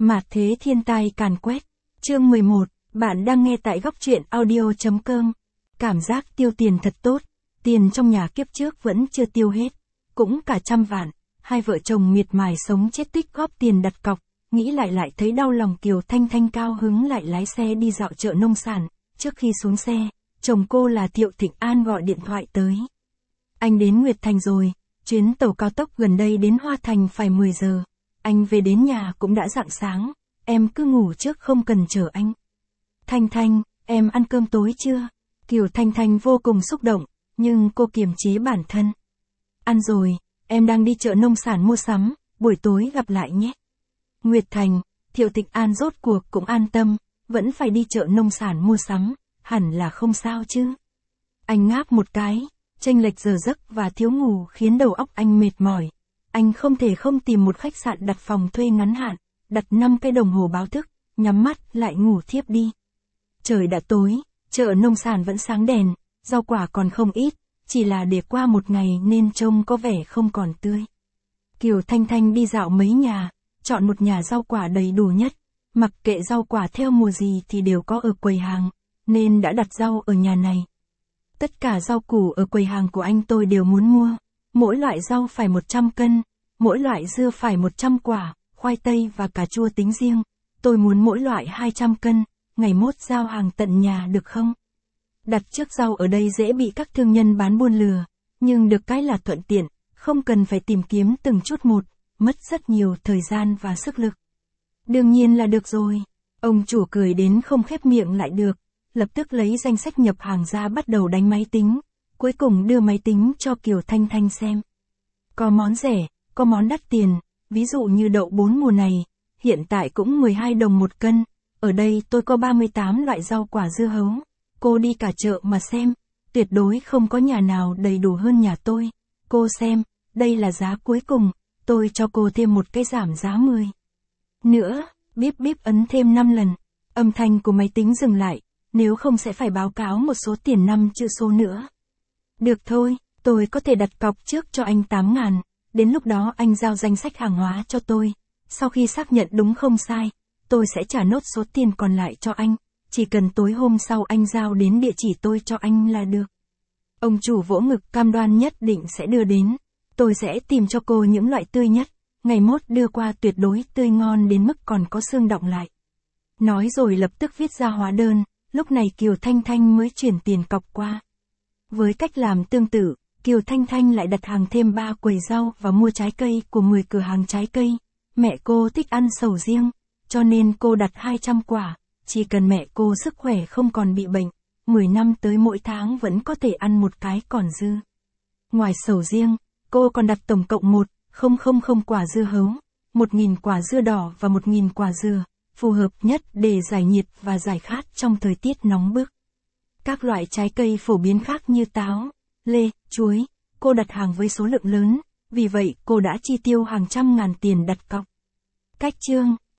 Mạt thế thiên tai càn quét. Chương 11, bạn đang nghe tại góc truyện audio.com. Cảm giác tiêu tiền thật tốt, tiền trong nhà kiếp trước vẫn chưa tiêu hết, cũng cả 100 vạn, hai vợ chồng miệt mài sống chết tích góp tiền đặt cọc, nghĩ lại thấy đau lòng. Kiều Thanh Thanh cao hứng lại lái xe đi dạo chợ nông sản, trước khi xuống xe, chồng cô là Thiệu Thịnh An gọi điện thoại tới. Anh đến Nguyệt Thành rồi, chuyến tàu cao tốc gần đây đến Hoa Thành phải 10 giờ. Anh về đến nhà cũng đã rạng sáng, em cứ ngủ trước không cần chờ anh. Thanh Thanh, em ăn cơm tối chưa? Kiều Thanh Thanh vô cùng xúc động, nhưng cô kiềm chế bản thân. Ăn rồi, em đang đi chợ nông sản mua sắm, buổi tối gặp lại nhé. Nguyệt Thành, Thiệu Thịnh An rốt cuộc cũng an tâm, vẫn phải đi chợ nông sản mua sắm, hẳn là không sao chứ. Anh ngáp một cái, chênh lệch giờ giấc và thiếu ngủ khiến đầu óc anh mệt mỏi. Anh không thể không tìm một khách sạn đặt phòng thuê ngắn hạn, đặt 5 cái đồng hồ báo thức, nhắm mắt lại ngủ thiếp đi. Trời đã tối, chợ nông sản vẫn sáng đèn, rau quả còn không ít, chỉ là để qua một ngày nên trông có vẻ không còn tươi. Kiều Thanh Thanh đi dạo mấy nhà, chọn một nhà rau quả đầy đủ nhất, mặc kệ rau quả theo mùa gì thì đều có ở quầy hàng, nên đã đặt rau ở nhà này. Tất cả rau củ ở quầy hàng của anh tôi đều muốn mua, mỗi loại rau phải 100 cân, mỗi loại dưa phải 100 quả, khoai tây và cà chua tính riêng, tôi muốn mỗi loại 200 cân, ngày mốt giao hàng tận nhà được không? Đặt trước rau ở đây dễ bị các thương nhân bán buôn lừa, nhưng được cái là thuận tiện, không cần phải tìm kiếm từng chút một, mất rất nhiều thời gian và sức lực. Đương nhiên là được rồi, ông chủ cười đến không khép miệng lại được, lập tức lấy danh sách nhập hàng ra bắt đầu đánh máy tính, cuối cùng đưa máy tính cho Kiều Thanh Thanh xem. Có món rẻ, có món đắt tiền, ví dụ như đậu 4 mùa này, hiện tại cũng 12 đồng một cân, ở đây tôi có 38 loại rau quả dưa hấu, cô đi cả chợ mà xem, tuyệt đối không có nhà nào đầy đủ hơn nhà tôi, cô xem, đây là giá cuối cùng, tôi cho cô thêm một cái giảm giá 10. Nữa, bíp bíp ấn thêm 5 lần, âm thanh của máy tính dừng lại, nếu không sẽ phải báo cáo một số tiền 5 chữ số nữa. Được thôi, tôi có thể đặt cọc trước cho anh 8.000, đến lúc đó anh giao danh sách hàng hóa cho tôi, sau khi xác nhận đúng không sai, tôi sẽ trả nốt số tiền còn lại cho anh, chỉ cần tối hôm sau anh giao đến địa chỉ tôi cho anh là được. Ông chủ vỗ ngực cam đoan nhất định sẽ đưa đến, tôi sẽ tìm cho cô những loại tươi nhất, ngày mốt đưa qua tuyệt đối tươi ngon đến mức còn có xương đọng lại. Nói rồi lập tức viết ra hóa đơn, lúc này Kiều Thanh Thanh mới chuyển tiền cọc qua. Với cách làm tương tự, Kiều Thanh Thanh lại đặt hàng thêm 3 quầy rau và mua trái cây của 10 cửa hàng trái cây. Mẹ cô thích ăn sầu riêng, cho nên cô đặt 200 quả, chỉ cần mẹ cô sức khỏe không còn bị bệnh, 10 năm tới mỗi tháng vẫn có thể ăn một cái còn dư. Ngoài sầu riêng, cô còn đặt tổng cộng 1,000 quả dưa hấu, 1.000 quả dưa đỏ và 1.000 quả dừa, phù hợp nhất để giải nhiệt và giải khát trong thời tiết nóng bức. Các loại trái cây phổ biến khác như táo, lê, chuối, cô đặt hàng với số lượng lớn, vì vậy cô đã chi tiêu hàng trăm ngàn tiền đặt cọc. Cách chương